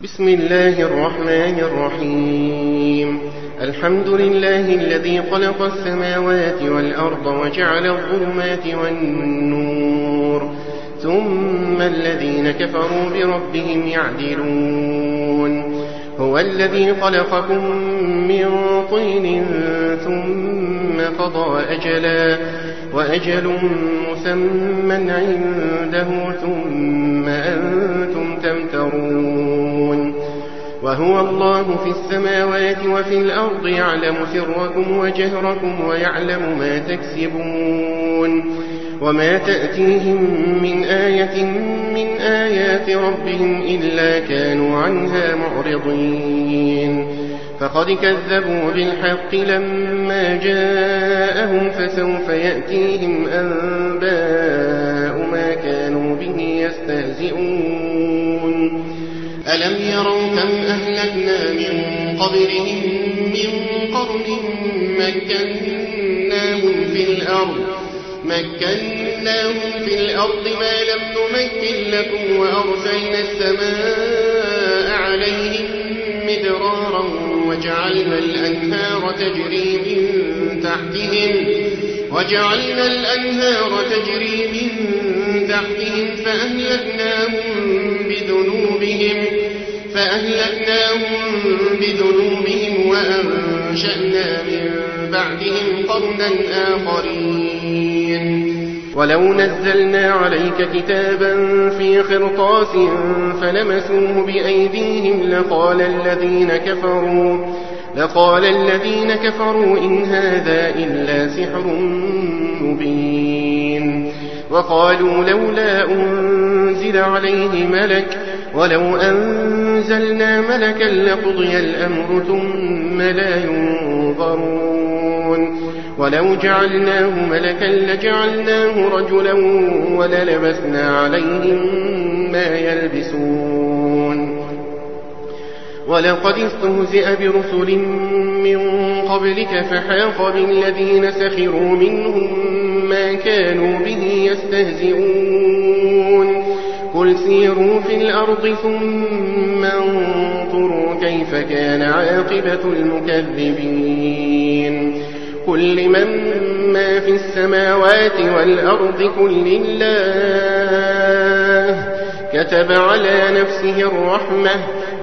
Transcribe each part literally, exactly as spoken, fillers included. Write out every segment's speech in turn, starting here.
بسم الله الرحمن الرحيم. الحمد لله الذي خلق السماوات والأرض وجعل الظلمات والنور ثم الذين كفروا بربهم يعدلون. هو الذي خلقكم من طين ثم قضى أجلا وأجل مسمى عنده ثم أنتم تمترون. وهو الله في السماوات وفي الأرض يعلم سركم وجهركم ويعلم ما تكسبون. وما تأتيهم من آية من آيات ربهم إلا كانوا عنها معرضين. فقد كذبوا بالحق لما جاءهم فسوف يأتيهم أنباء ما كانوا به يستهزئون. ألم يروا كم أهلكنا من قبلهم من قرن مكناهم في الأرض مكناهم في الأرض ما لم نمكن لكم وأرسلنا السماء عليهم مدرارا وجعلنا الأنهار تجري من تحتهم وجعلنا الأنهار تجري من تحتهم فأهلكناهم بذنوبهم فأهلكناهم بذنوبهم وأنشأنا من بعدهم قرنا آخرين. ولو نزلنا عليك كتابا في خرطاس فلمسوه بأيديهم لقال الذين كفروا لقال الذين كفروا إن هذا إلا سحر مبين. وقالوا لولا أنزل عليه ملك ولو أنزلنا ملكا لقضي الأمر ثم لا ينظرون. ولو جعلناه ملكا لجعلناه رجلا وللبسنا عليهم ما يلبسون. ولقد استهزئ برسل من قبلك فحاق بالذين سخروا منهم ما كانوا به يستهزئون. قل سيروا في الأرض ثم انظروا كيف كان عاقبة المكذبين. قل لمن ما في السماوات والأرض قل لله كتب على نفسه الرحمة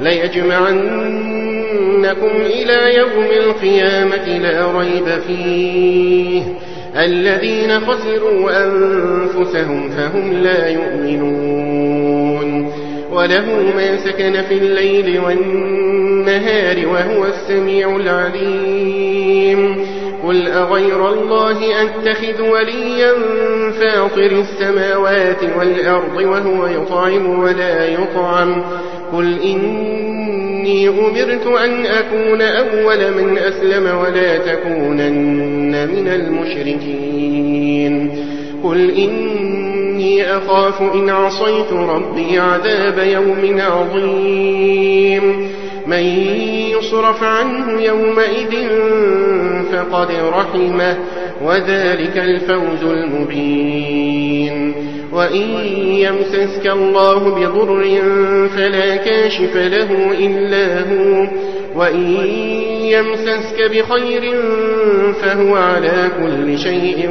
ليجمعنكم إلى يوم القيامة لا ريب فيه الذين خسروا أنفسهم فهم لا يؤمنون. وله ما سكن في الليل والنهار وهو السميع العليم. قل أغير الله أتخذ وليا فاطر السماوات والأرض وهو يطعم ولا يطعم. قل إني أمرت أن أكون أول من أسلم ولا تكونن من المشركين. قل إني أخاف إن عصيت ربي عذاب يوم عظيم. من يصرف عنه يومئذ فقد رحمه وذلك الفوز المبين. وإن يمسسك الله بضر فلا كاشف له إلا هو وإن يمسسك بخير فهو على كل شيء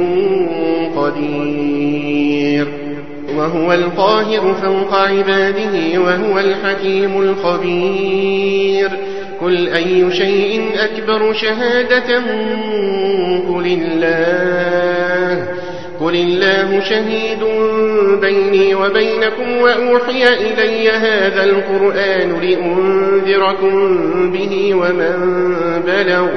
قدير. وهو القاهر فوق عباده وهو الحكيم الخبير. قل أي شيء أكبر شهادة قل الله قل الله شهيد بيني وبينكم وأوحي إلي هذا القرآن لأنذركم به ومن بلغ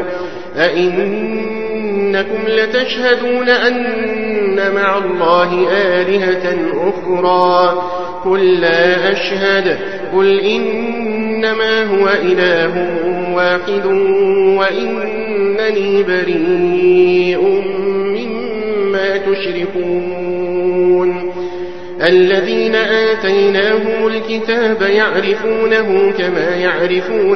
أئنكم لتشهدون أن مع الله آلهة أخرى قل لا أشهد. قل إنما هو إله واحد وإنني بريء مما تشركون. الذين آتيناهم الكتاب يعرفونه كما يعرفون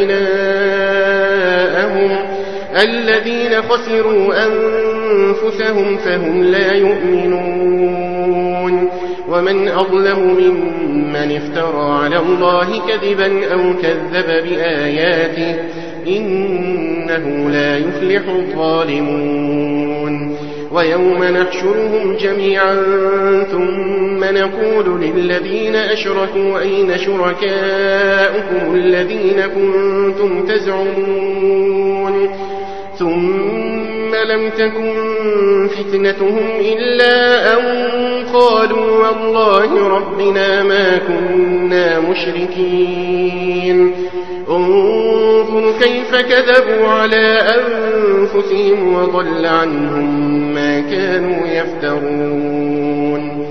أبناءهم الذين خسروا أنفسهم فهم لا يؤمنون. ومن أظلم ممن افترى على الله كذبا أو كذب بآياته إنه لا يفلح الظالمون ويوم نحشرهم جميعا ثم نقول للذين أشركوا أين شركاؤكم الذين كنتم تزعمون ثم لم تكن فتنتهم إلا أن قالوا والله ربنا ما كنا مشركين انظر كيف كذبوا على أنفسهم وضل عنهم ما كانوا يفترون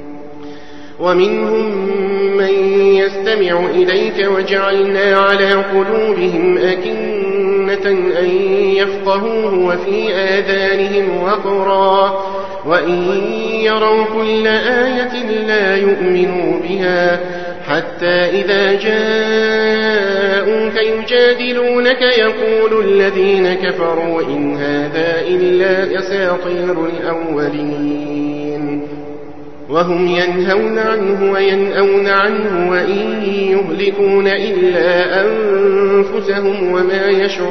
ومنهم من يستمع إليك وجعلنا على قلوبهم أكنة أن يفقهوه وفي آذانهم وقرا وإن يروا كل آية لا يؤمنوا بها حتى إذا جاءوك يجادلونك يقول الذين كفروا إن هذا إلا أساطير الأولين وهم ينهون عنه وينأون عنه وإن يهلكون إلا أنفسهم وما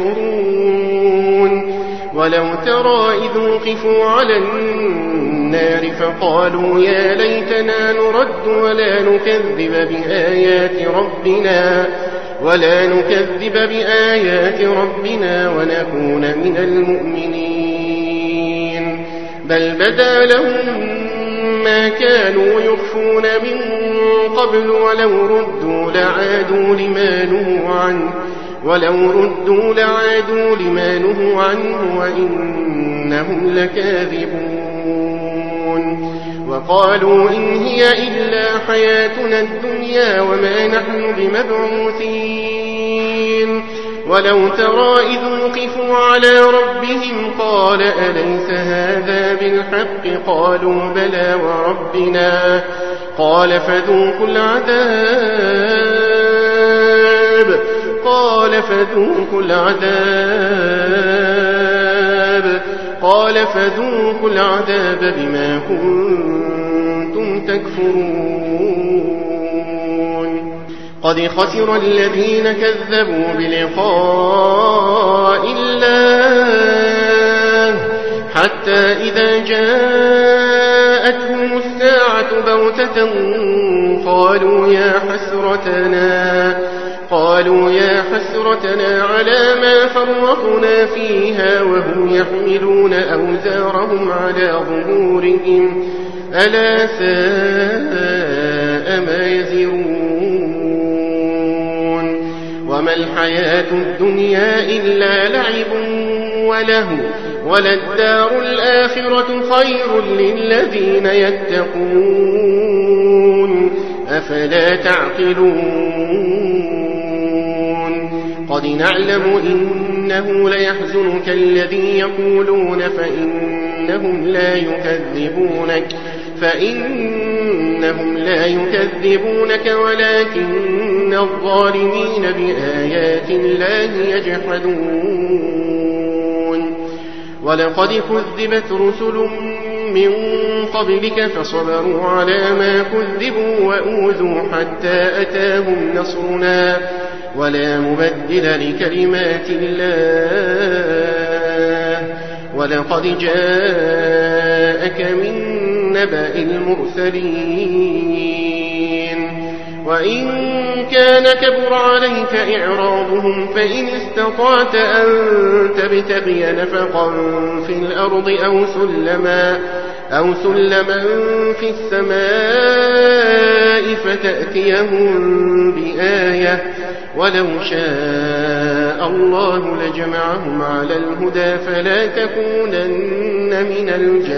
يشعرون ولو ترى إذ وقفوا على النار فقالوا يا ليتنا نرد ولا نكذب بآيات ربنا ولا نكذب بآيات ربنا ونكون من المؤمنين بل بدا لهم ما كانوا يخفون من قبل ولو ردوا لعادوا لما نهوا عنه ولو ردوا لعادوا لما نهوا عنه وإنهم لكاذبون وقالوا إن هي إلا حياتنا الدنيا وما نحن بمبعوثين ولو ترى إذ وقفوا على ربهم قال أليس هذا بالحق قالوا بلى وربنا قال فذوقوا العذاب قال فذوقوا العذاب قال فذوقوا العذاب بما كنتم تكفرون قد خسر الذين كذبوا بلقاء الله حتى إذا جاءتهم الساعة بغتة قالوا يا حسرتنا قالوا يا حسرتنا على ما فرطنا فيها وهم يحملون أوزارهم على ظهورهم ألا ساء ما يزرون وما الحياة الدنيا إلا لعب وله وللدار الآخرة خير للذين يتقون أفلا تعقلون قد نعلم إنه ليحزنك الذي يقولون فإنهم لا يكذبونك فإنهم لا يكذبونك ولكن الظالمين بآيات الله يجحدون ولقد كذبت رسل من قبلك فصبروا على ما كذبوا وأوذوا حتى أتاهم نصرنا ولا مبدل لكلمات الله ولقد جاءك من نبأ المرسلين وإن كان كبر عليك إعراضهم فإن استطعت أن تبتغي نفقا في الأرض أو سلما أو سلما في السماء فتأتيهم بآية ولو شاء الله لجمعهم على الهدى فلا تكونن من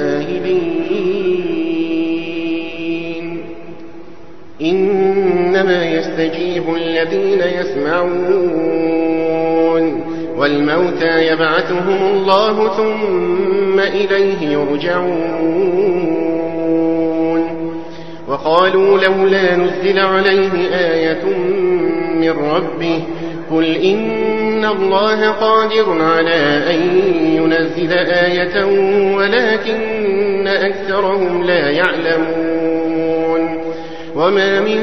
الجاهلين إنما يستجيب الذين يسمعون والموتى يبعثهم الله ثم إليه يرجعون وقالوا لولا نزل عليه آية من ربه قل إن الله قادر على أن ينزل آية ولكن أكثرهم لا يعلمون وما من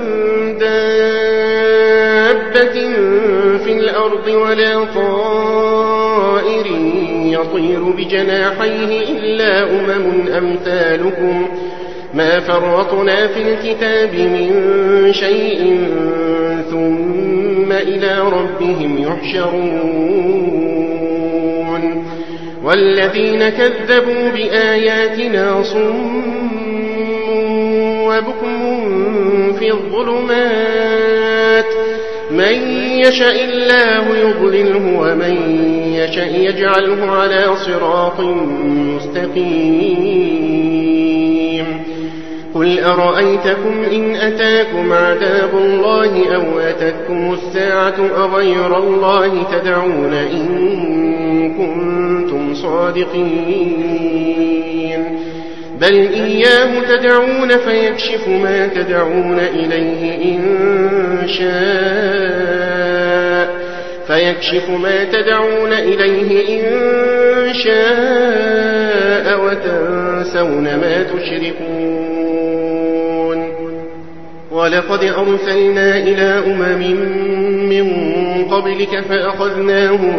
دابة في الأرض ولا طائر يطير بجناحيه إلا أمم أمثالكم ما فرطنا في الكتاب من شيء ثم إلى ربهم يحشرون والذين كذبوا بآياتنا صم وبكم في الظلمات من يشاء الله يضلله ومن يشاء يجعله على صراط مستقيم قل أرأيتكم إن أتاكم عذاب الله أو أتتكم الساعة أغير الله تدعون إن كنتم صادقين بل إياه تدعون فيكشف ما تدعون إليه إن شاء فيكشف ما تدعون إليه إن شاء وتنسون ما تشركون ولقد أرسلنا إلى أمم من قبلك فأخذناهم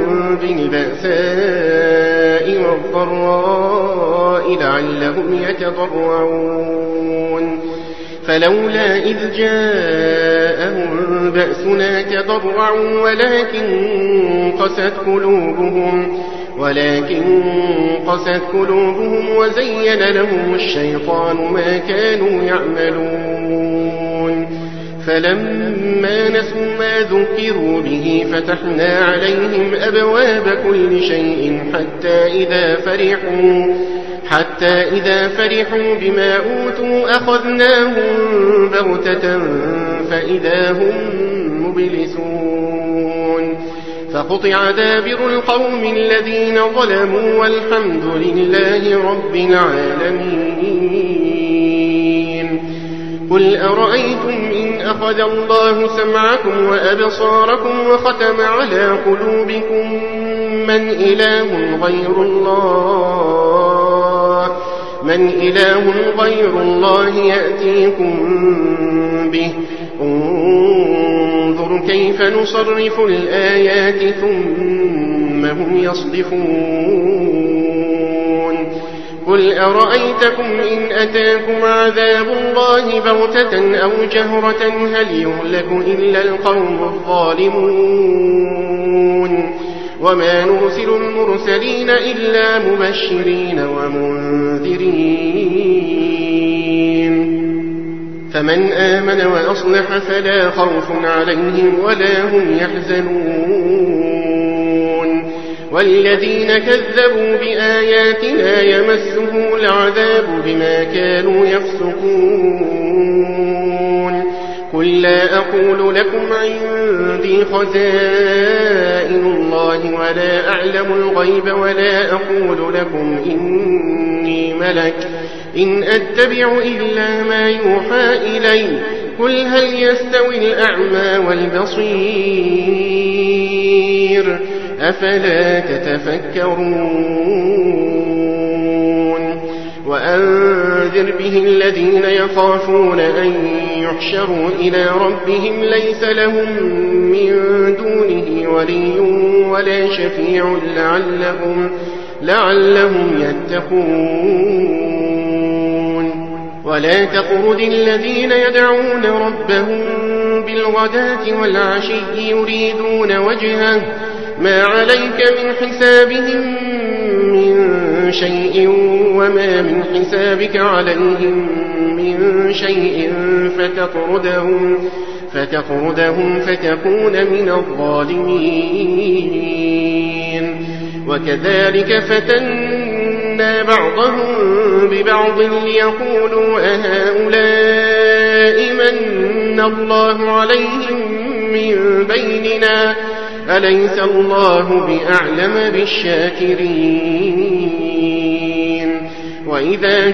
بالبأساء والضراء لعلهم يتضرعون فلولا إذ جاءهم بأسنا تضرعوا ولكن قست قلوبهم ولكن قست قلوبهم وزين لهم الشيطان ما كانوا يعملون فلما نسوا ما ذكروا به فتحنا عليهم أبواب كل شيء حتى إذا فرحوا حتى إذا فرحوا بما أوتوا أخذناهم بغتة فإذا هم مبلسون فقطع دابر القوم الذين ظلموا والحمد لله رب العالمين قل أرأيتم إن أخذ الله سمعكم وأبصاركم وختم على قلوبكم من إله غير الله من إله غير الله يأتيكم به انظر كيف نصرف الآيات ثم هم يصدفون قل أرأيتكم إن أتاكم عذاب الله بغتة أو جهرة هل يهلك إلا القوم الظالمون وما نرسل المرسلين إلا مبشرين ومنذرين فمن آمن وأصلح فلا خوف عليهم ولا هم يحزنون والذين كذبوا بآياتنا يمسهم العذاب بما كانوا يفسقون قل لا أقول لكم عندي خزائن الله ولا أعلم الغيب ولا أقول لكم إني ملك إن أتبع إلا ما يوحى إلي قل هل يستوي الأعمى والبصير أفلا تتفكرون وأنذر به الذين يخافون أن يحشروا إلى ربهم ليس لهم من دونه ولي ولا شفيع لعلهم, لعلهم يتقون ولا تطرد الذين يدعون ربهم بالغداة والعشي يريدون وجهه ما عليك من حسابهم من شيء وما من حسابك عليهم من شيء فتطردهم, فتطردهم فتكون من الظالمين وكذلك فتنا بعضهم ببعض ليقولوا أهؤلاء من الله عليهم من بيننا أليس الله بأعلم بالشاكرين وإذا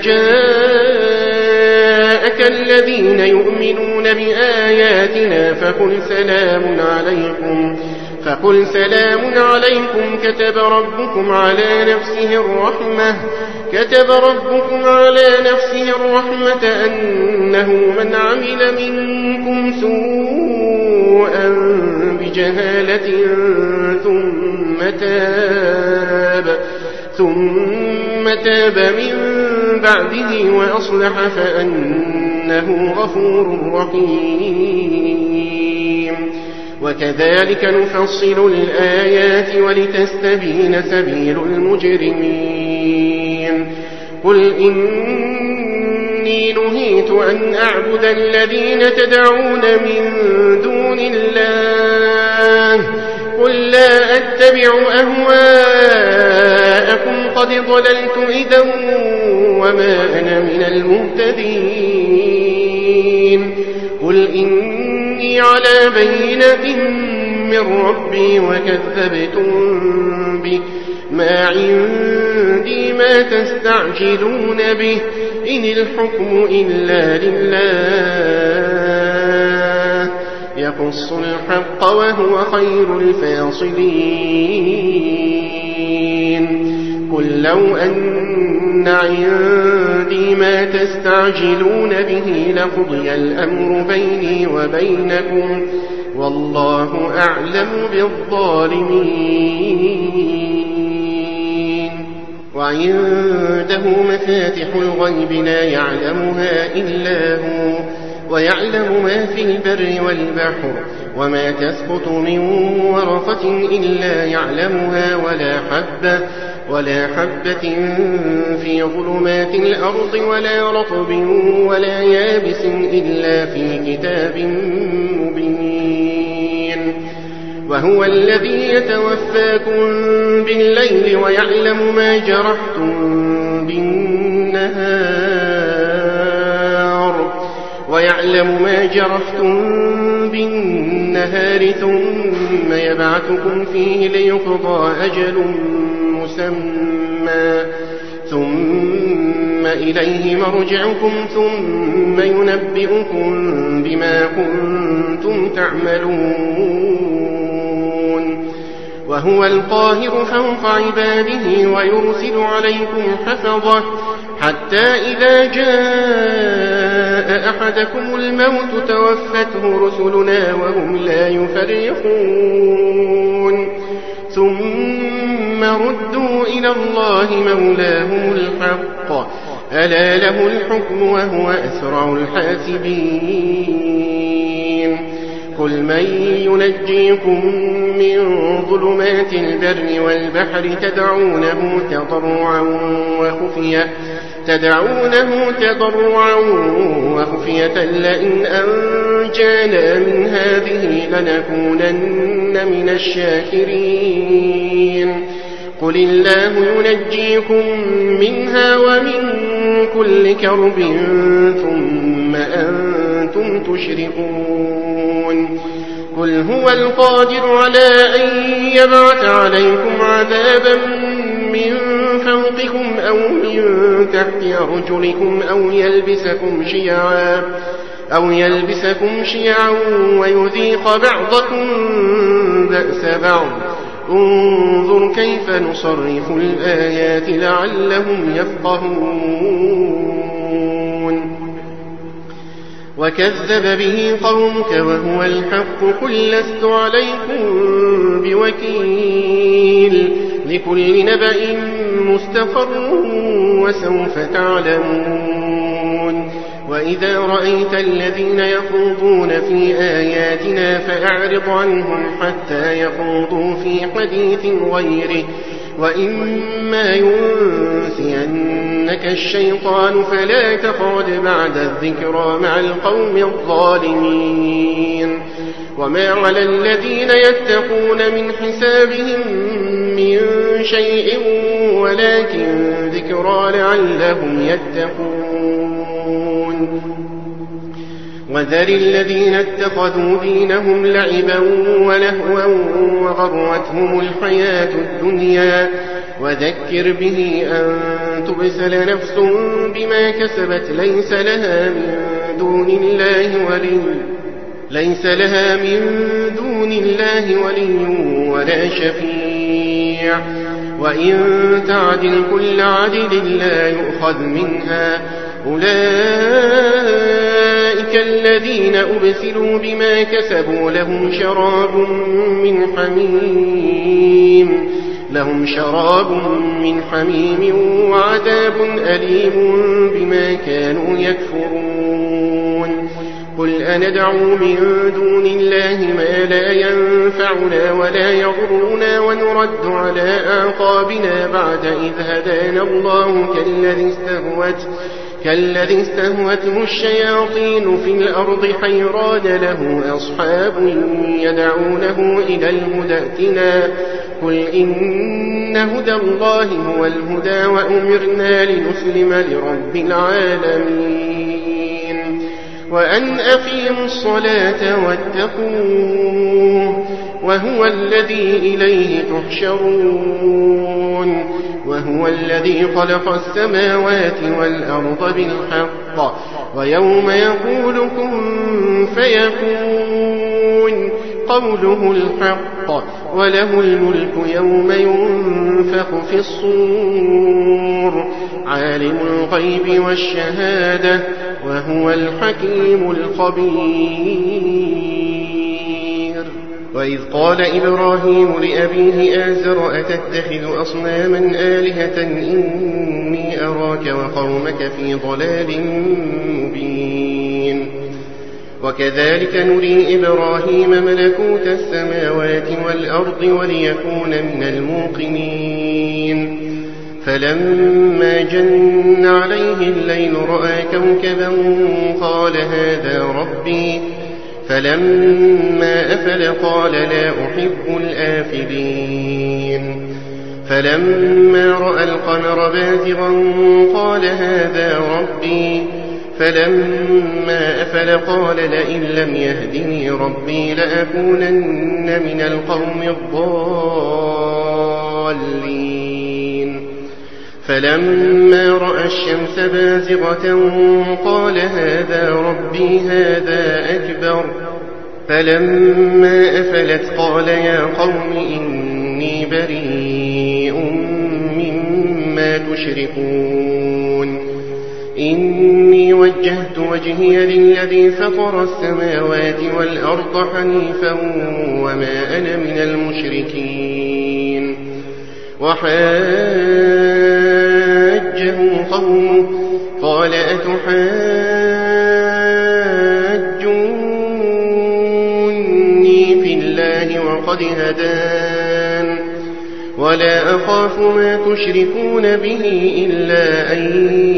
جاءك الذين يؤمنون بآياتنا فقل سلام عليكم فقل سلام عليكم كتب ربكم على نفسه الرحمة كتب ربكم على نفسه الرحمة أنه من عمل منكم سوءا بجهالة ثم تاب ثم تاب من بعده وأصلح فأنه غفور رحيم وكذلك نفصل الآيات ولتستبين سبيل المجرمين قل إني نهيت أن أعبد الذين تدعون من دون الله قل لا أتبع أهواءكم قد ضللت إذا وما أنا من المهتدين قل إني على بينة من ربي وكذبتم به ما عندي ما تستعجلون به إن الحكم إلا لله يقص الحق وهو خير الفاصلين قل لو أن عندي ما تستعجلون به لقضي الأمر بيني وبينكم والله أعلم بالظالمين وعنده مفاتح الغيب لا يعلمها إلا هو ويعلم ما في البر والبحر وما تسقط من ورقة إلا يعلمها ولا حبة ولا حبة في ظلمات الأرض ولا رطب ولا يابس إلا في كتاب مبين وهو الذي يتوفاكم بالليل ويعلم ما جرحتم بالنهار ويعلم ما جرحتم بالنهار ثم يبعثكم فيه ليقضى أجل مسمى ثم إليه مرجعكم ثم ينبئكم بما كنتم تعملون وهو القاهر فوق عباده ويرسل عليكم حفظة حتى إذا جاء أحدكم الموت توفته رسلنا وهم لا يفرقون ثم ردوا إلى الله مولاهم الحق ألا له الحكم وهو أسرع الحاسبين قل من ينجيكم من ظلمات البر والبحر تدعونه تضرعا وخفية تدعونه تضرعا وخفية لئن أنجانا من هذه لنكونن من الشاكرين قل الله ينجيكم منها ومن كل كرب ثم أنتم تشركون قل هو القادر على أن يبعث عليكم عذابا من فوقكم أو من تحت أرجلكم أو يلبسكم شيعا أو يلبسكم شيعا ويذيق بعضكم بأس بعض انظر كيف نصرف الآيات لعلهم يفقهون وكذب به قومك وهو الحق قل لست عليكم بوكيل لكل نبأ مستقر وسوف تعلمون وإذا رأيت الذين يخوضون في آياتنا فأعرض عنهم حتى يخوضوا في حديث غيره وإما ينسينك الشيطان فلا تقعد بعد الذكرى مع القوم الظالمين وما على الذين يتقون من حسابهم من شيء ولكن ذكرى لعلهم يتقون وذر الذين اتخذوا دينهم لعبا ولهوا وغرتهم الحياة الدنيا وذكر به أن تبسل نفس بما كسبت ليس لها من دون الله ولي ليس لها من دون الله ولي ولا شفيع وإن تعدل كل عدل لا يؤخذ منها أولئك الذين أبسلوا بما كسبوا لهم شراب من حميم لهم شراب من حميم وعذاب أليم بما كانوا يكفرون قل أندعو من دون الله ما لا ينفعنا ولا يضرنا ونرد على أعقابنا بعد إذ هدانا الله كالذي استهوت كالذي استهوته الشياطين في الأرض حيران له أصحاب يدعونه إلى الهدى ائتنا قل إن هدى الله هو الهدى وأمرنا لنسلم لرب العالمين وأن أقيموا الصلاة واتقوه وهو الذي إليه تحشرون وهو الذي خلق السماوات والأرض بالحق ويوم يقول كن فيكون قوله الحق وله الملك يوم ينفخ في الصور عالم الغيب والشهادة وهو الحكيم الخبير وإذ قال إبراهيم لأبيه آزر أتتخذ أصناما آلهة إني أراك وقومك في ضلال مبين وكذلك نري إبراهيم ملكوت السماوات والأرض وليكون من الموقنين فلما جن عليه الليل رأى كوكبا قال هذا ربي فلما أفل قال لا أحب الآفلين فلما رأى القمر بازغا قال هذا ربي فلما أفل قال لئن لم يهدني ربي لأكونن من القوم الضالين فلما رأى الشمس بازغة قال هذا ربي هذا أكبر فلما أفلت قال يا قوم إني بريء مما تشركون إني وجهت وجهي للذي فطر السماوات والأرض حنيفا وما أنا من المشركين وحاجه قومه قال أتحاجوني في الله وقد هدان ولا أخاف ما تشركون به إلا أن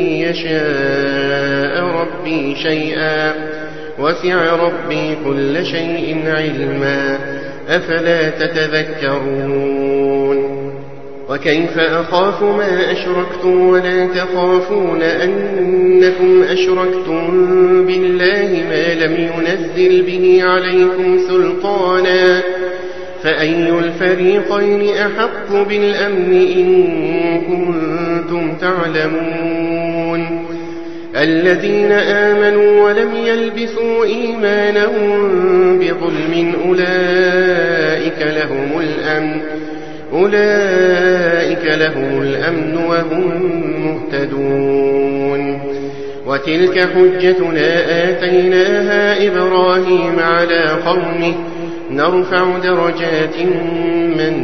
يشاء ربي شيئا وسع ربي كل شيء علما أفلا تتذكرون وكيف أخاف ما أشركتم ولا تخافون أنكم أشركتم بالله ما لم ينزل به عليكم سلطانا فأي الفريقين أحق بالأمن إن كنتم تعلمون الذين آمنوا ولم يلبسوا إيمانهم بظلم أولئك لهم الأمن أولئك لهم الأمن وهم مهتدون وتلك حجتنا آتيناها إبراهيم على قومه نرفع درجات من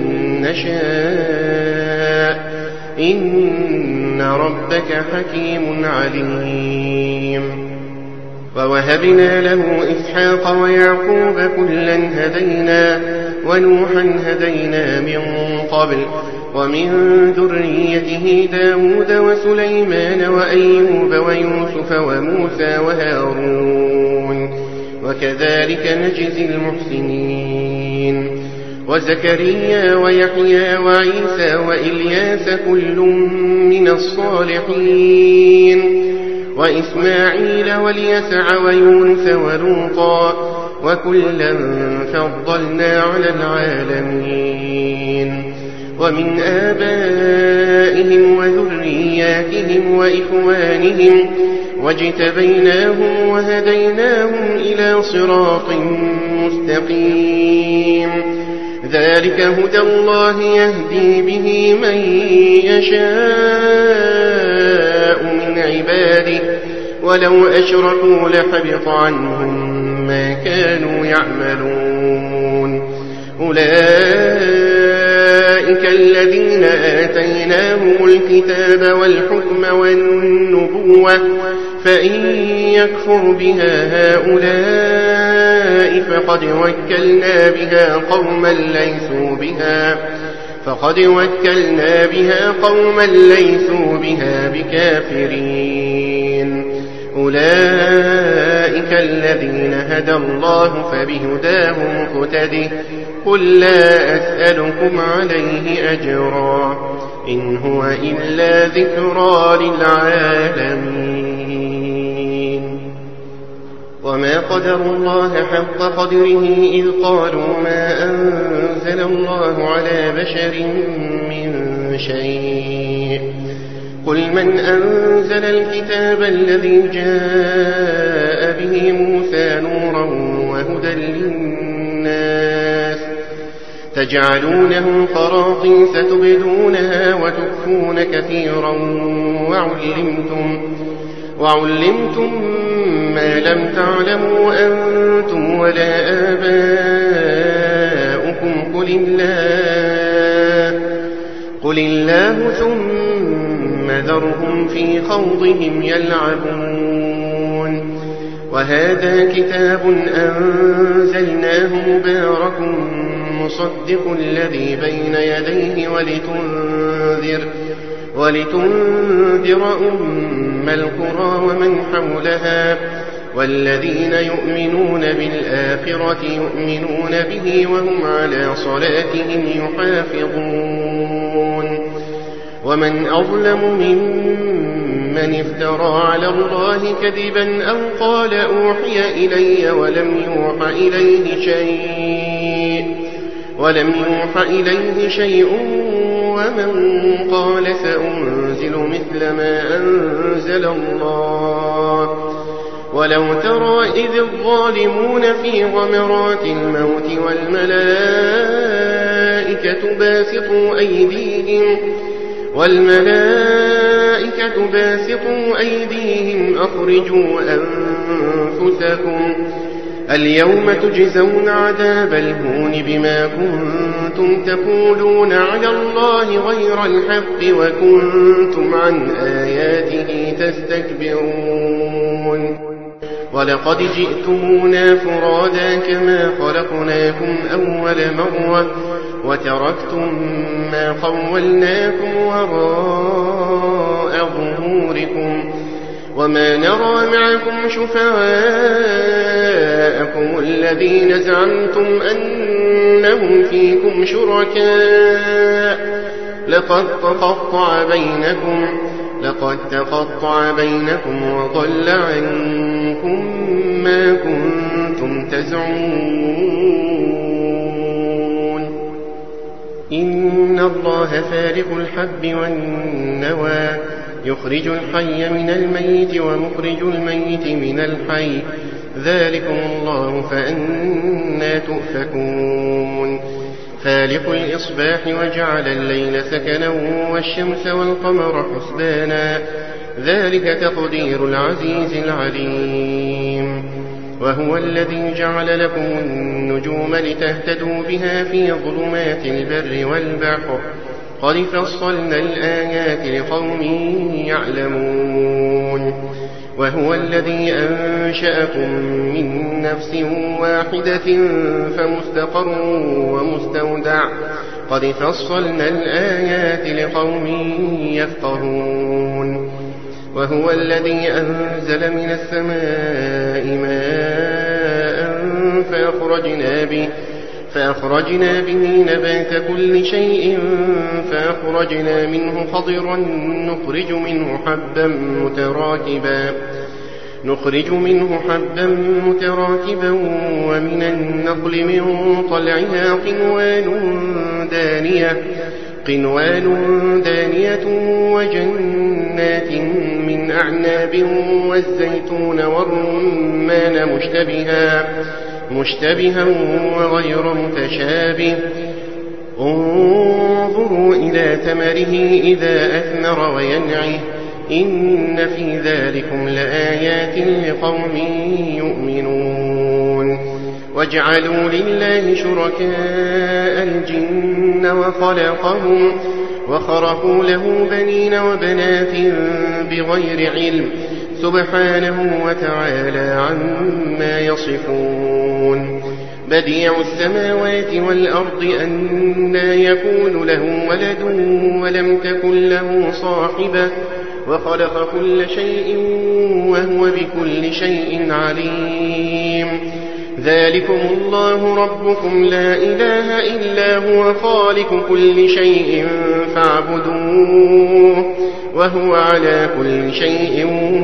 نشاء إن ربك حكيم عليم ووهبنا له إسحاق ويعقوب كلا هدينا ونوحا هدينا من قبل ومن ذريته داود وسليمان وأيوب ويوسف وموسى وهارون وكذلك نجزي المحسنين وزكريا ويحيى وعيسى وإلياس كل من الصالحين وإسماعيل واليسع ويونس ولوطا وكلا فضلنا على العالمين ومن آبائهم وذرياتهم وإخوانهم واجتبيناهم وهديناهم إلى صراط مستقيم ذلك هدى الله يهدي به من يشاء من عباده ولو أشركوا لحبط عنهم ما كانوا يعملون أولئك الذين آتيناهم الكتاب والحكم والنبوة فإن يكفر بها هؤلاء فقد وكلنا بها قوما ليسوا بها فقد وكلنا بها قوما ليسوا بها بكافرين أولئك الذين هدى الله فبهداه مقتده قل لا أسألكم عليه أجرا إن هو إلا ذكرى للعالمين وما قدر الله حق قدره إذ قالوا ما أنزل الله على بشر من شيء قل من أنزل الكتاب الذي جاء به موسى نورا وهدى للناس تجعلونه قراطيس تبدونها وتخفون كثيرا وعلمتم, وعلمتم ما لم تعلموا أنتم ولا آباؤكم قل الله, قل الله ثم ذرهم في خوضهم يلعبون وهذا كتاب أنزلناه مبارك مصدق الذي بين يديه ولتنذر, ولتنذر أم القرى ومن حولها والذين يؤمنون بالآخرة يؤمنون به وهم على صلاتهم يحافظون ومن أظلم ممن افترى على الله كذبا أو قال أوحي إلي ولم يوحى إليه شيء ولم يوحى إليه شيء ومن قال سأنزل مثل ما أنزل الله ولو ترى إذ الظالمون في غمرات الموت والملائكة باسطوا أيديهم والملائكة باسطوا أيديهم أخرجوا أنفسكم اليوم تجزون عذاب الهون بما كنتم تقولون على الله غير الحق وكنتم عن آياته تستكبرون ولقد جئتمونا فرادا كما خلقناكم أول مرة وتركتم ما خولناكم وراء ظهوركم وما نرى معكم شفعاءكم الذين زعمتم أنهم فيكم شركاء لقد تقطع بينكم لقد تقطع بينكم وضل عنكم ما كنتم تزعمون إن الله فارق الحب والنوى يخرج الحي من الميت ومخرج الميت من الحي ذلكم الله فأنى تؤفكون فالق الإصباح وجعل الليل سكنا والشمس والقمر حسبانا ذلك تقدير العزيز العليم وهو الذي جعل لكم النجوم لتهتدوا بها في ظلمات البر والبحر قد فصلنا الآيات لقوم يعلمون وهو الذي أنشأكم من نفس واحدة فمستقر ومستودع قد فصلنا الآيات لقوم يفقهون وهو الذي أنزل من السماء ماء فأخرجنا به فأخرجنا به نبات كل شيء فأخرجنا منه خضرا نخرج منه حبا متراكبا نخرج منه حبا متراكبا ومن النخل من طلعها قنوان دانية قنوان دانية وجنات من أعناب والزيتون والرمان مشتبها مشتبها وغير متشابه انظروا إلى ثمره إذا أثمر وينعه إن في ذلكم لآيات لقوم يؤمنون واجعلوا لله شركاء الجن وخلقهم وخرقوا له بنين وبنات بغير علم سبحانه وتعالى عما يصفون بديع السماوات والأرض أنى يكون له ولد ولم تكن له صاحبة وخلق كل شيء وهو بكل شيء عليم ذلكم الله ربكم لا إله إلا هو خالق كل شيء فاعبدوه وهو على كل شيء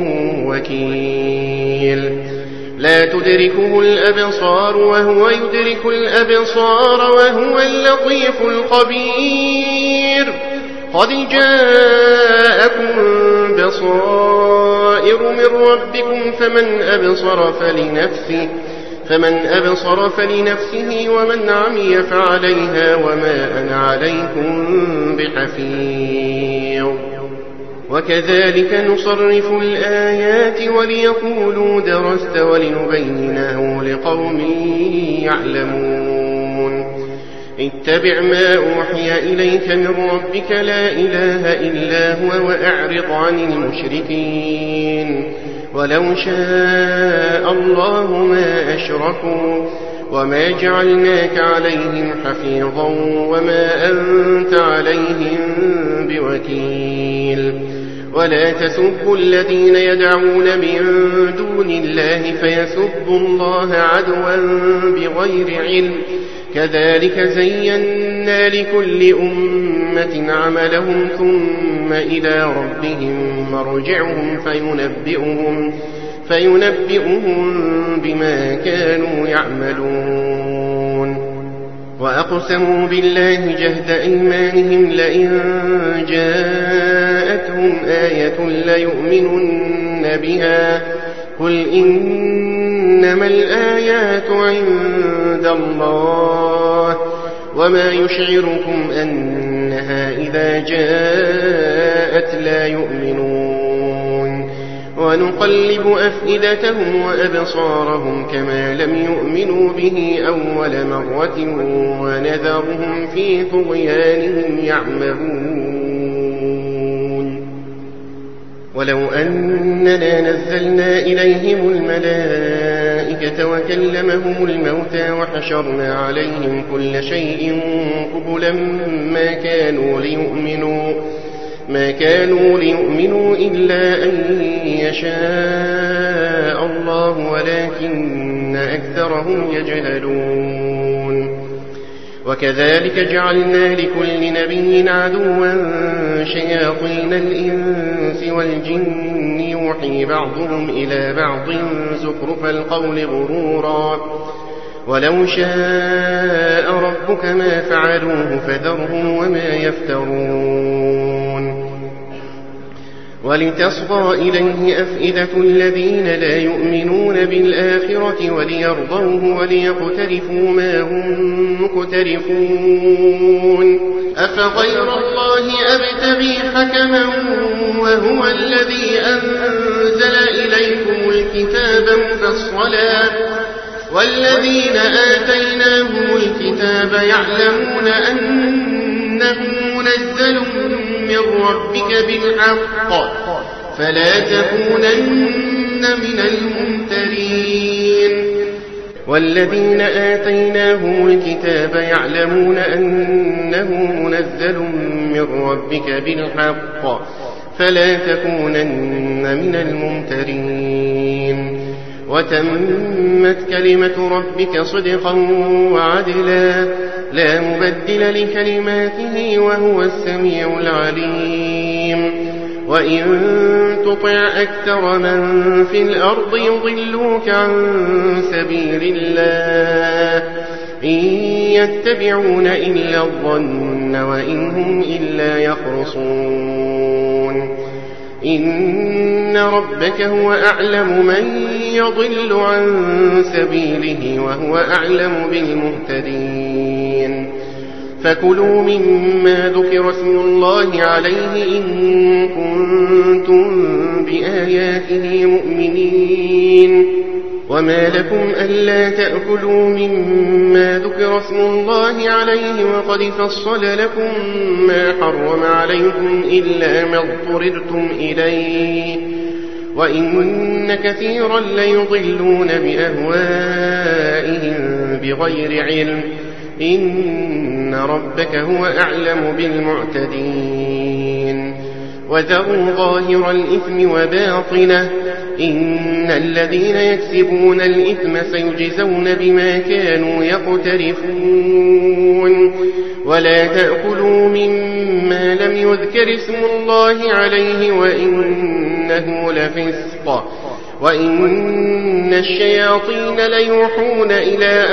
وكيل لا تدركه الأبصار وهو يدرك الأبصار وهو اللطيف الخبير قد جاءكم بصائر من ربكم فمن أبصر فلنفسه فمن أبصر فلنفسه ومن عمي فعليها وما أنا عليكم بحفيظ وكذلك نصرف الآيات وليقولوا درست ولنبينه لقوم يعلمون اتبع ما أوحي إليك من ربك لا إله إلا هو وأعرض عن المشركين ولو شاء الله ما أشركوا وما جعلناك عليهم حفيظا وما أنت عليهم بوكيل ولا تسبوا الذين يدعون من دون الله فيسبوا الله عدوا بغير علم كذلك زينا لكل أمة عملهم ثم إلى ربهم مرجعهم فينبئهم, فينبئهم بما كانوا يعملون وأقسموا بالله جهد أيمانهم لئن جاءتهم آية ليؤمنن بها قل إنما الآيات عند الله وما يشعركم أنها إذا جاءت لا يؤمنون ونقلب أفئدتهم وأبصارهم كما لم يؤمنوا به أول مرة ونذرهم في طغيانهم يعمهون ولو أننا نزلنا إليهم الملائكة وكلمهم الموتى وحشرنا عليهم كل شيء قبلا ما كانوا ليؤمنوا ما كانوا ليؤمنوا إلا أن يشاء الله ولكن أكثرهم يجهلون وكذلك جعلنا لكل نبي عدوا شياطين الإنس والجن يوحي بعضهم إلى بعض زخرف القول غرورا ولو شاء ربك ما فعلوه فذرهم وما يفترون ولتصغى إليه أفئدة الذين لا يؤمنون بالآخرة وليرضوه وليقترفوا ما هم مقترفون أفغير الله أبتغي حكما وهو الذي أنزل إليكم الكتاب مفصلا والذين آتيناهم الكتاب يعلمون أنه منزل من ربك بالحق فلا تكونن من الممترين والذين آتيناهم الكتاب يعلمون أنه منزل من ربك بالحق فلا تكونن من الممترين وتمت كلمة ربك صدقا وعدلا لا مبدل لكلماته وهو السميع العليم وإن تطع أكثر من في الأرض يضلوك عن سبيل الله إن يتبعون إلا الظن وإن هم إلا يخرصون إن ربك هو أعلم من يضل عن سبيله وهو أعلم بالمهتدين فكلوا مما ذكر اسم الله عليه إن كنتم بآياته مؤمنين وما لكم ألا تأكلوا مما ذكر اسم الله عليه وقد فصل لكم ما حرم عليكم إلا ما اضطررتم إليه وإن كثيرا ليضلون بأهوائهم بغير علم إن ربك هو أعلم بالمعتدين وذروا ظاهر الإثم وباطنه إن الذين يكسبون الإثم سيجزون بما كانوا يقترفون ولا تأكلوا مما لم يذكر اسم الله عليه وإنه لفسق وإن الشياطين ليوحون إلى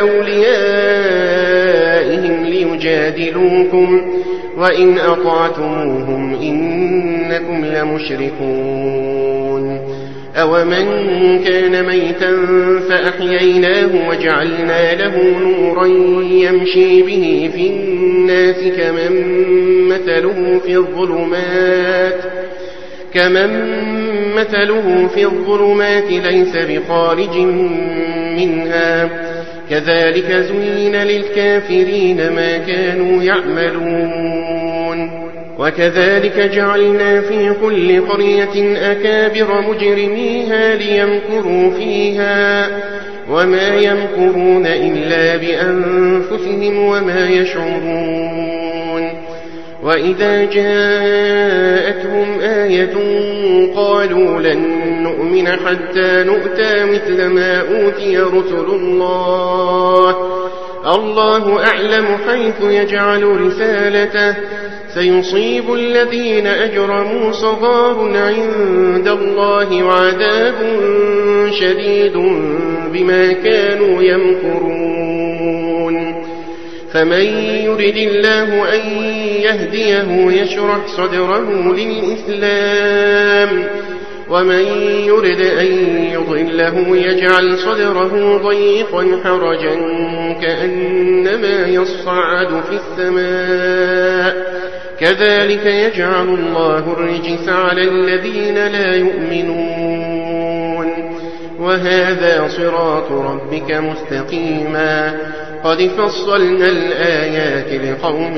أوليائهم ليجادلوكم وإن أطعتموهم إنكم لمشركون أومن كان ميتا فأحييناه وجعلنا له نورا يمشي به في الناس كمن مثله في الظلمات كمن مثله في الظلمات ليس بخارج منها كذلك زين للكافرين ما كانوا يعملون وكذلك جعلنا في كل قرية أكابر مجرميها ليمكروا فيها وما يمكرون إلا بأنفسهم وما يشعرون وإذا جاءتهم آية قالوا لن نؤمن حتى نؤتى مثل ما أوتي رسل الله الله أعلم حيث يجعل رسالته سيصيب الذين أجرموا صغار عند الله وعذاب شديد بما كانوا يمكرون فمن يرد الله أن يهديه يشرح صدره للإسلام ومن يرد أن يضله يجعل صدره ضيقا حرجا كأنما يصعد في السماء كذلك يجعل الله الرجس على الذين لا يؤمنون وهذا صراط ربك مستقيما قد فصلنا الآيات لقوم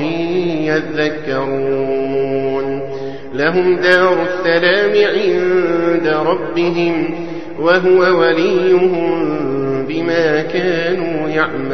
يذكرون لهم دار السلام عند ربهم وهو وليهم بما كانوا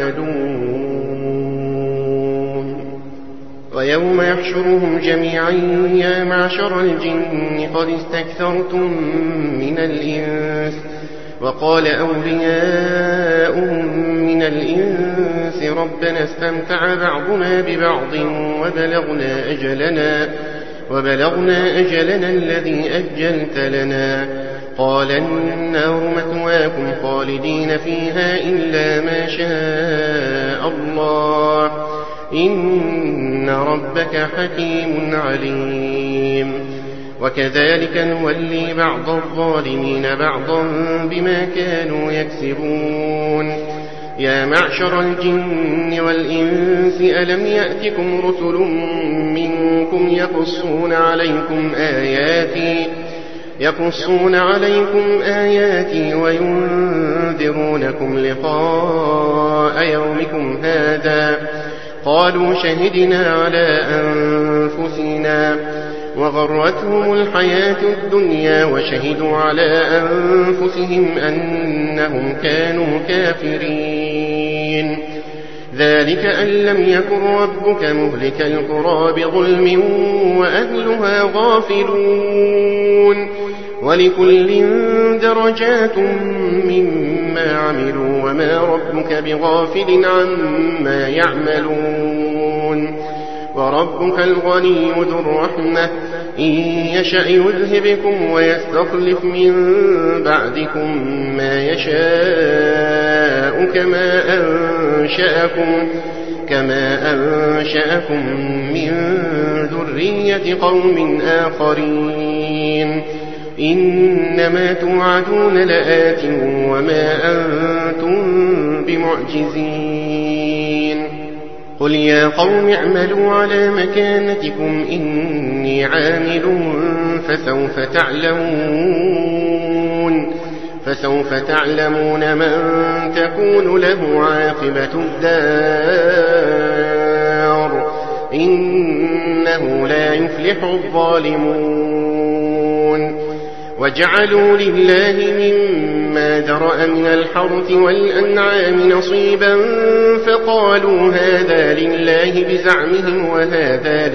يعملون ويوم يحشرهم جميعا يا معشر الجن قد استكثرتم من الإنس وقال أولياؤهم من الإنس ربنا استمتع بعضنا ببعض وبلغنا أجلنا وبلغنا أجلنا الذي أجلت لنا قال النار مثواكم خالدين فيها إلا ما شاء الله إن ربك حكيم عليم وكذلك نولي بعض الظالمين بعضا بما كانوا يكسبون يا معشر الجن والإنس ألم يأتكم رسل منكم يقصون عليكم آياتي يقصون عليكم آياتي وينذرونكم لقاء يومكم هذا قالوا شهدنا على أنفسنا وغرتهم الحياة الدنيا وشهدوا على أنفسهم أنهم كانوا كافرين ذلك أن لم يكن ربك مهلك القرى بظلم وأهلها غافلون ولكل درجات مما عملوا وما ربك بغافل عما يعملون وربك الغني ذو الرحمة إن يشأ يذهبكم ويستخلف من بعدكم ما يشاء كما أنشأكم كما أنشأكم من ذرية قوم آخرين إنما توعدون لآت وما أنتم بمعجزين قل يا قوم اعملوا على مكانتكم إني عامل فسوف تعلمون فسوف تعلمون من تكون له عاقبة الدار إنه لا يفلح الظالمون وجعلوا لله مما ذرأ من الحرث والأنعام نصيبا فقالوا هذا لله بزعمهم وهذا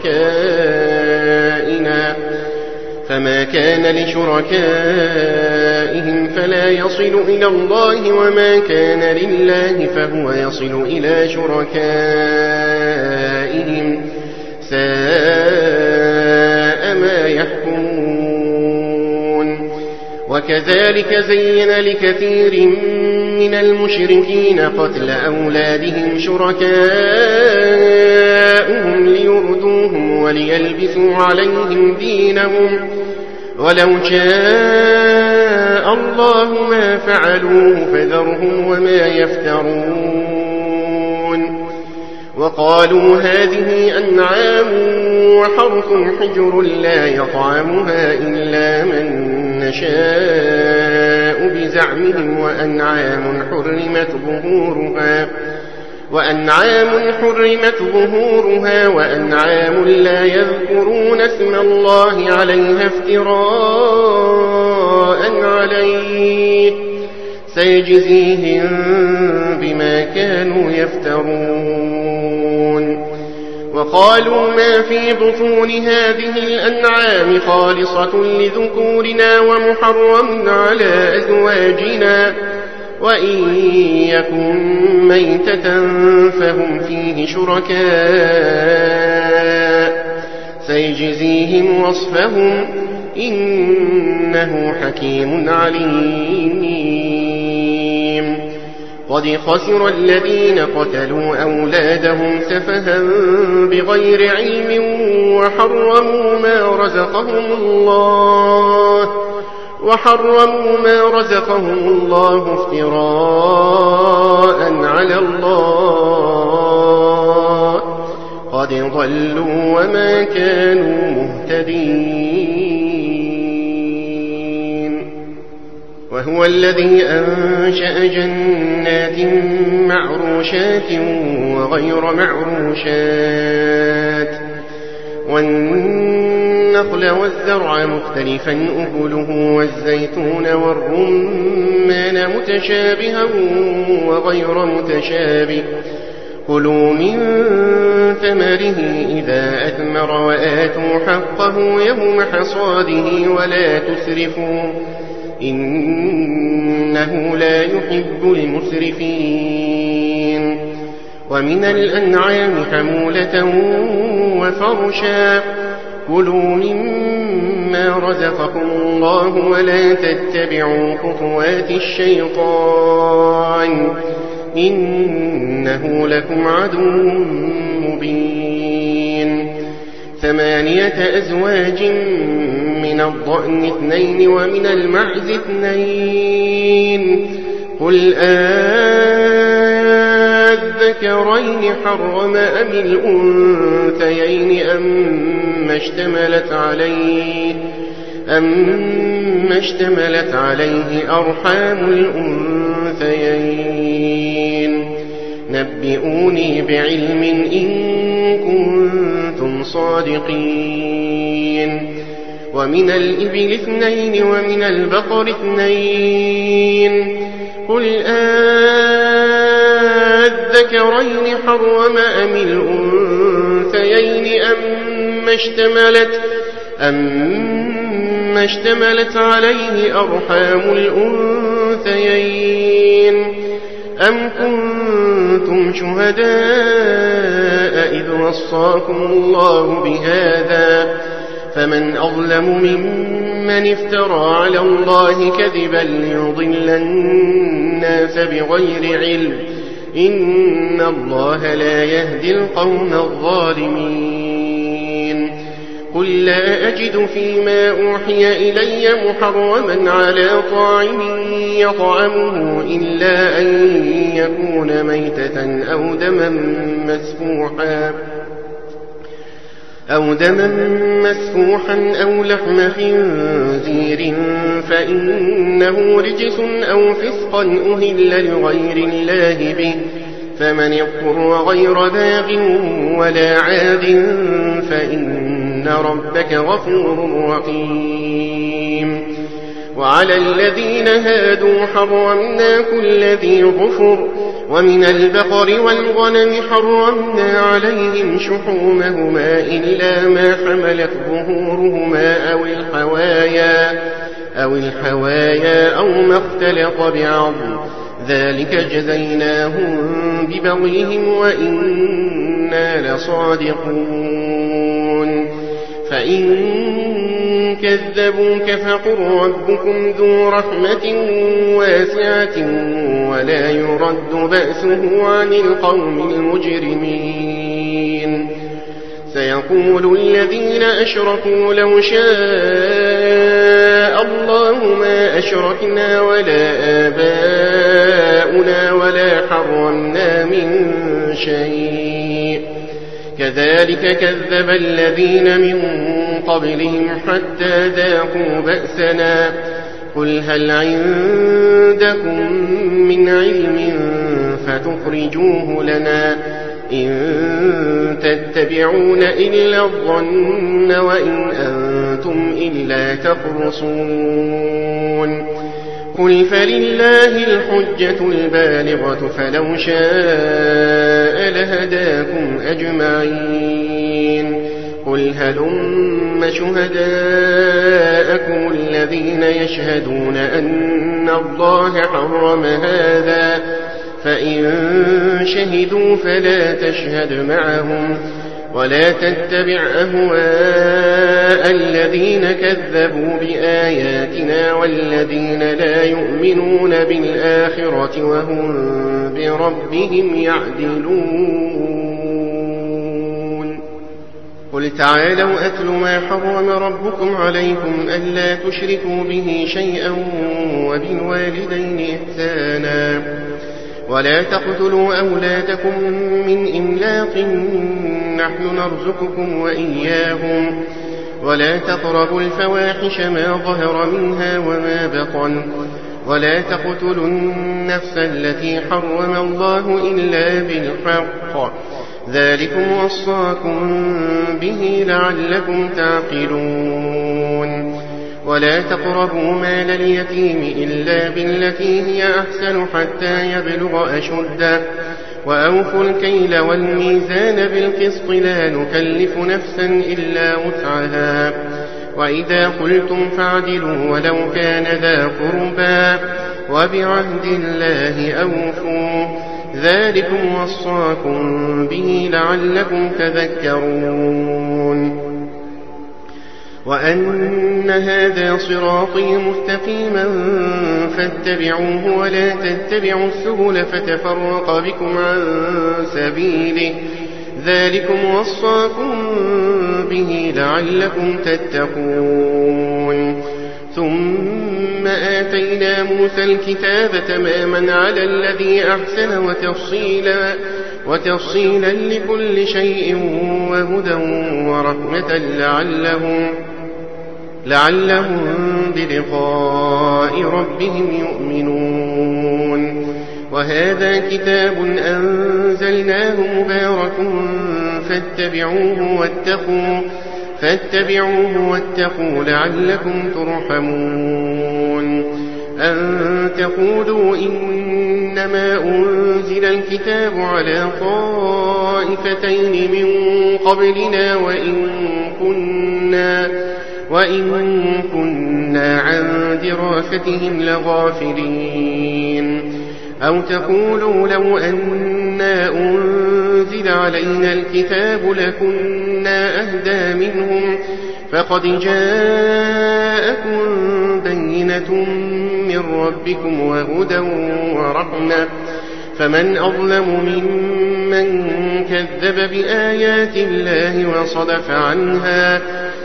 لشركائنا فما كان لشركائهم فلا يصل إلى الله وما كان لله فهو يصل إلى شركائهم ساء ما يحكمون وكذلك زين لكثير من المشركين قتل أولادهم شركاؤهم ليردوهم وليلبسوا عليهم دينهم ولو شاء الله ما فعلوه فذرهم وما يفترون وقالوا هذه أنعام وحرث حجر لا يطعمها إلا من نشاء بزعمهم وأنعام حرمت ظهورها وأنعام حرمت ظهورها وأنعام لا يذكرون اسم الله عليها افتراء عليه سيجزيهم بما كانوا يفترون وقالوا ما في بطون هذه الأنعام خالصة لذكورنا ومحرم على أزواجنا وإن يكن ميتة فهم فيه شركاء سيجزيهم وصفهم إنه حكيم عليم قد خسر الذين قتلوا أولادهم سفها بغير علم وحرموا ما رزقهم الله وحرموا ما رزقهم الله افتراء على الله قد ضلوا وما كانوا مهتدين وهو الذي أنشأ جنات معروشات وغير معروشات والنخل والزرع مختلفا أكله والزيتون والرمان متشابها وغير متشابه كلوا من ثمره إذا أثمر وآتوا حقه يوم حصاده ولا تسرفوا إنه لا يحب المسرفين ومن الأنعام حمولة وفرشا كلوا مما رزقكم الله ولا تتبعوا خطوات الشيطان إنه لكم عدو مبين ثمانية أزواج من الضأن اثنين ومن المعز اثنين قل أذكرين حرم أم الأنثيين أما اشتملت عليه أما اشتملت عليه أرحام الأنثيين نبئوني بعلم إن كنتم صادقين ومن الإبل اثنين ومن البقر اثنين قل أذكرين حرم أم الأنثيين أما اشتملت أما اشتملت عليه أرحام الأنثيين أم كنتم شهداء إذ وصاكم الله بهذا فمن أظلم ممن افترى على الله كذبا ليضل الناس بغير علم إن الله لا يهدي القوم الظالمين قل لا أجد فيما أوحي إلي محرما على طاعم يطعمه إلا أن يكون ميتة أو دما مسفوحا أو دما مسفوحا أو لحم خنزير فإنه رجس أو فسقا أهل لغير الله به فمن اضطر غير باغ ولا عاد فإن ربك غفور رحيم. وعلى الذين هادوا حرمنا كل ذي ظفر ومن البقر والغنم حرمنا عليهم شحومهما إلا ما حملت ظهورهما أو الحوايا أو الحوايا أو ما اختلط بعظم ذلك جزيناهم ببغيهم وإنا لصادقون. فإن كذبوك فقل ربكم ذو رحمة واسعة ولا يرد بأسه عن القوم المجرمين. سيقول الذين أشركوا لو شاء الله ما أشركنا ولا آباؤنا ولا حرمنا من شيء كذلك كذب الذين من قبلهم حتى ذاقوا بأسنا قل هل عندكم من علم فتخرجوه لنا إن تتبعون إلا الظن وإن أنتم إلا تخرصون. قل فلله الحجة البالغة فلو شاء لهداكم أجمعين. قل هلم شهداءكم الذين يشهدون أن الله حرم هذا فإن شهدوا فلا تشهد معهم ولا تتبع أهواء الذين كذبوا بآياتنا والذين لا يؤمنون بالآخرة وهم بربهم يعدلون. قل تعالوا أتل ما حرم ربكم عليكم ألا تشركوا به شيئا وبالوالدين إحسانا ولا تقتلوا أولادكم من إملاق نحن نرزقكم وإياهم ولا تقربوا الفواحش ما ظهر منها وما بطن ولا تقتلوا النفس التي حرم الله إلا بالحق ذلكم وصاكم به لعلكم تعقلون. ولا تقربوا مال اليتيم إلا بالتي هي أحسن حتى يبلغ أشده وأوفوا الكيل والميزان بالقسط لا نكلف نفسا إلا وسعها وإذا قلتم فاعدلوا ولو كان ذا قربى وبعهد الله أوفوا ذلكم وصاكم به لعلكم تذكرون. وأن هذا صراطي مستقيما فاتبعوه ولا تتبعوا السبل فتفرق بكم عن سبيله ذلكم وصاكم به لعلكم تتقون. ثم آتينا موسى الكتاب تماما على الذي أحسن وتفصيلا, وتفصيلا لكل شيء وهدى ورحمة لعلهم, لعلهم بلقاء ربهم يؤمنون. وهذا كتاب أنزلناه مبارك فاتبعوه واتقوا فاتبعوه واتقوا لعلكم ترحمون. أن تقولوا إنما أنزل الكتاب على طائفتين من قبلنا وإن كنا, وإن كنا عن دراستهم لغافلين. أو تقولوا لو أنا أنزل علينا الكتاب لكنا أهدى منهم فقد جاءكم بينة من ربكم وهدى ورحمة فمن أظلم ممن كذب بآيات الله وصدف عنها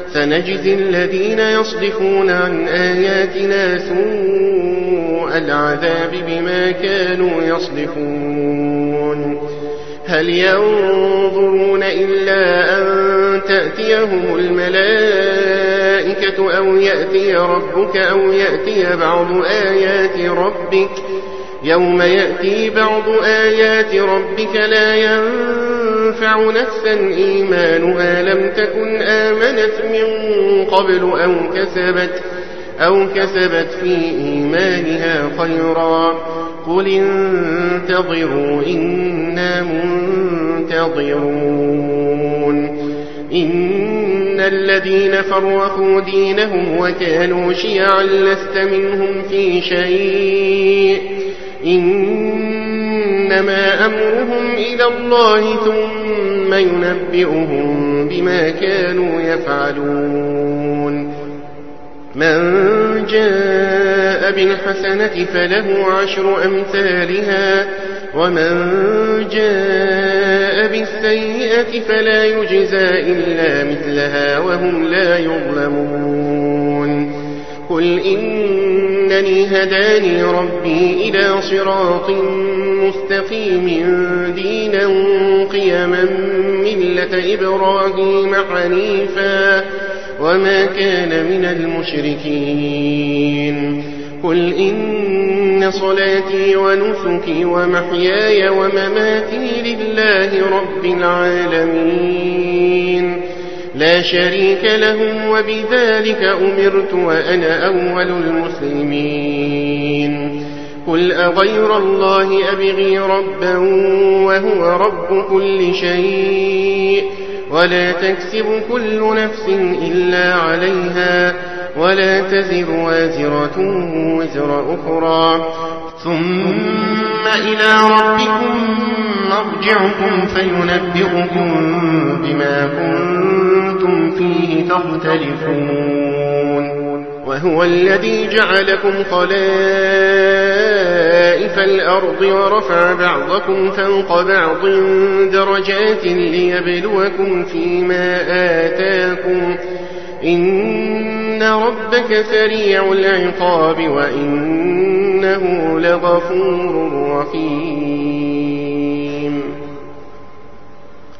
سنجزي الذين يصدفون عن آياتنا سوء العذاب بما كانوا يصدفون هل ينظرون إلا أن تأتيهم الملائكة أو يأتي ربك أو يأتي بعض آيات ربك يوم يأتي بعض آيات ربك لا ينفع نفسا إيمانها لم تكن آمنت من قبل أو كسبت, أو كسبت في إيمانها خيرا قل انتظروا إنا منتظرون إن الذين فرقوا دينهم وكانوا شيعا لست منهم في شيء إنما أمرهم إلى الله ثم ينبئهم بما كانوا يفعلون من جاء بالحسنة فله عشر أمثالها ومن جاء بالسيئة فلا يجزى إلا مثلها وهم لا يظلمون قل إنني هداني ربي إلى صراط مستقيم دينا قيما ملة إبراهيم حنيفا وما كان من المشركين قل إن صلاتي ونسكي ومحياي ومماتي لله رب العالمين لا شريك له وبذلك أمرت وأنا أول المسلمين قل أغير الله أبغي ربا وهو رب كل شيء ولا تكسب كل نفس إلا عليها ولا تزر وازرة وزر أخرى ثم إلى ربكم مرجعكم فينبئكم بما كنتم فيه تختلفون وهو الذي جعلكم خلائف الأرض ورفع بعضكم فوق بعض درجات ليبلوكم فيما آتاكم إن ربك سريع العقاب وإنه لغفور رحيم